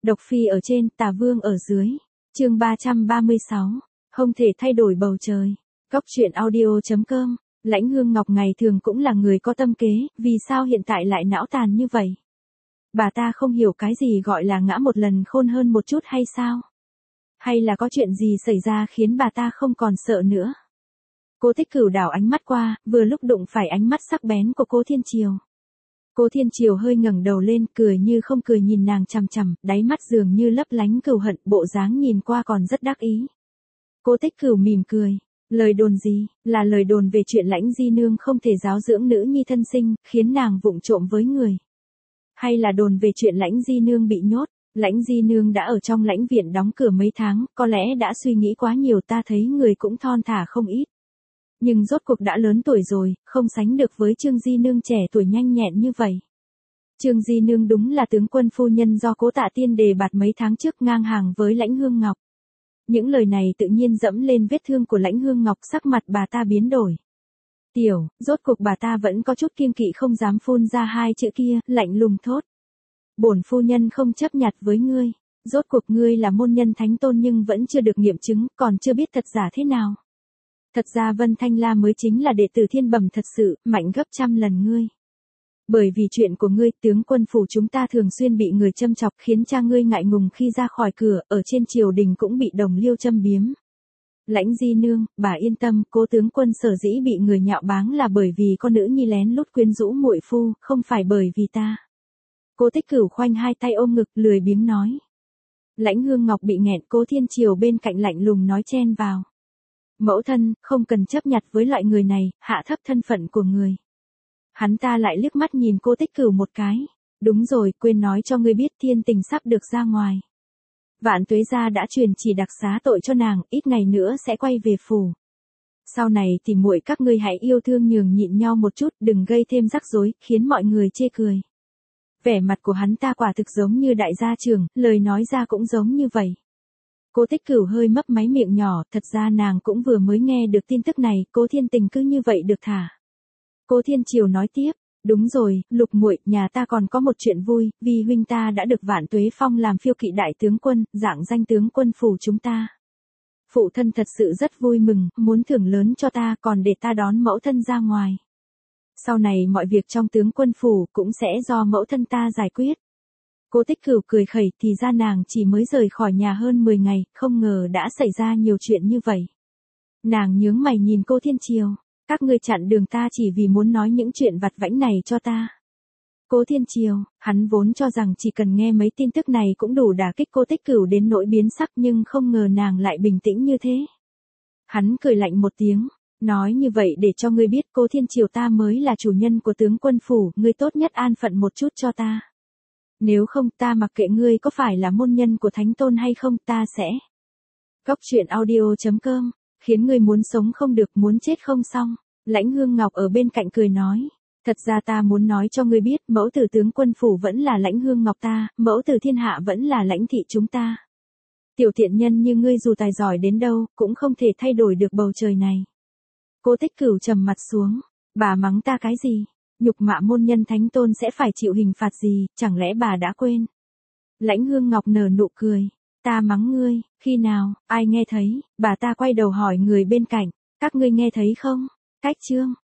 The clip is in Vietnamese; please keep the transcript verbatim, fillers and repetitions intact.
Độc phi ở trên, tà vương ở dưới. Chương ba trăm ba mươi sáu. Không thể thay đổi bầu trời. Góc truyện audio chấm com. Lãnh Hương Ngọc ngày thường cũng là người có tâm kế, vì sao hiện tại lại não tàn như vậy? Bà ta không hiểu cái gì gọi là ngã một lần khôn hơn một chút hay sao? Hay là có chuyện gì xảy ra khiến bà ta không còn sợ nữa? Cố Tích Cửu đảo ánh mắt qua, vừa lúc đụng phải ánh mắt sắc bén của Cố Thiên Triều. Cố Thiên Triều hơi ngẩng đầu lên, cười như không cười nhìn nàng chằm chằm, đáy mắt dường như lấp lánh cừu hận, bộ dáng nhìn qua còn rất đắc ý. Cố Tích Cửu mỉm cười, lời đồn gì, là lời đồn về chuyện Lãnh Di Nương không thể giáo dưỡng nữ nhi thân sinh, khiến nàng vụng trộm với người. Hay là đồn về chuyện Lãnh Di Nương bị nhốt, Lãnh Di Nương đã ở trong lãnh viện đóng cửa mấy tháng, có lẽ đã suy nghĩ quá nhiều, ta thấy người cũng thon thả không ít. Nhưng rốt cuộc đã lớn tuổi rồi, không sánh được với Trương Di Nương trẻ tuổi nhanh nhẹn như vậy. Trương Di Nương đúng là tướng quân phu nhân do Cố Tạ Tiên đề bạt mấy tháng trước, ngang hàng với Lãnh Hương Ngọc. Những lời này tự nhiên dẫm lên vết thương của Lãnh Hương Ngọc, sắc mặt bà ta biến đổi. Tiểu, rốt cuộc bà ta vẫn có chút kiêng kỵ không dám phun ra hai chữ kia, lạnh lùng thốt. Bổn phu nhân không chấp nhặt với ngươi, rốt cuộc ngươi là môn nhân thánh tôn nhưng vẫn chưa được nghiệm chứng, còn chưa biết thật giả thế nào. Thật ra Vân Thanh La mới chính là đệ tử thiên bẩm thật sự, mạnh gấp trăm lần ngươi. Bởi vì chuyện của ngươi, tướng quân phủ chúng ta thường xuyên bị người châm chọc, khiến cha ngươi ngại ngùng khi ra khỏi cửa, ở trên triều đình cũng bị đồng liêu châm biếm. Lãnh Di Nương, bà yên tâm, Cố tướng quân sở dĩ bị người nhạo báng là bởi vì con nữ nhi lén lút quyến rũ muội phu, không phải bởi vì ta. Cố Tích Cửu khoanh hai tay ôm ngực, lười biếng nói. Lãnh Hương Ngọc bị nghẹn, Cố Thiên Triều bên cạnh lạnh lùng nói chen vào. Mẫu thân, không cần chấp nhặt với loại người này, hạ thấp thân phận của người. Hắn ta lại liếc mắt nhìn Cố Tích Cửu một cái. Đúng rồi, quên nói cho ngươi biết, Thiên Tình sắp được ra ngoài. Vạn Tuế gia đã truyền chỉ đặc xá tội cho nàng, ít ngày nữa sẽ quay về phủ. Sau này thì muội các ngươi hãy yêu thương nhường nhịn nhau một chút, đừng gây thêm rắc rối, khiến mọi người chê cười. Vẻ mặt của hắn ta quả thực giống như đại gia trưởng, lời nói ra cũng giống như vậy. Cố Tích Cửu hơi mấp máy miệng nhỏ, thật ra nàng cũng vừa mới nghe được tin tức này, Cố Thiên Tình cứ như vậy được thả. Cố Thiên Triều nói tiếp, đúng rồi, Lục muội, nhà ta còn có một chuyện vui, vì huynh ta đã được Vạn Tuế phong làm phiêu kỵ đại tướng quân, dạng danh tướng quân phủ chúng ta. Phụ thân thật sự rất vui mừng, muốn thưởng lớn cho ta, còn để ta đón mẫu thân ra ngoài. Sau này mọi việc trong tướng quân phủ cũng sẽ do mẫu thân ta giải quyết. Cố Tích Cửu cười khẩy, thì ra nàng chỉ mới rời khỏi nhà hơn mười ngày, không ngờ đã xảy ra nhiều chuyện như vậy. Nàng nhướng mày nhìn Cố Thiên Triều, các ngươi chặn đường ta chỉ vì muốn nói những chuyện vặt vãnh này cho ta. Cố Thiên Triều, hắn vốn cho rằng chỉ cần nghe mấy tin tức này cũng đủ đả kích Cố Tích Cửu đến nỗi biến sắc, nhưng không ngờ nàng lại bình tĩnh như thế. Hắn cười lạnh một tiếng, nói như vậy để cho ngươi biết, Cố Thiên Triều, ta mới là chủ nhân của tướng quân phủ, ngươi tốt nhất an phận một chút cho ta. Nếu không, ta mặc kệ ngươi có phải là môn nhân của thánh tôn hay không, ta sẽ. Góc truyện audio chấm com, khiến ngươi muốn sống không được, muốn chết không xong. Lãnh Hương Ngọc ở bên cạnh cười nói, thật ra ta muốn nói cho ngươi biết, mẫu tử tướng quân phủ vẫn là Lãnh Hương Ngọc ta, mẫu tử thiên hạ vẫn là Lãnh thị chúng ta. Tiểu thiện nhân như ngươi dù tài giỏi đến đâu, cũng không thể thay đổi được bầu trời này. Cố Tích Cửu trầm mặt xuống, bà mắng ta cái gì? Nhục mạ môn nhân thánh tôn sẽ phải chịu hình phạt gì, chẳng lẽ bà đã quên? Lãnh Hương Ngọc nở nụ cười, ta mắng ngươi, khi nào, ai nghe thấy? Bà ta quay đầu hỏi người bên cạnh, các ngươi nghe thấy không? Cách chương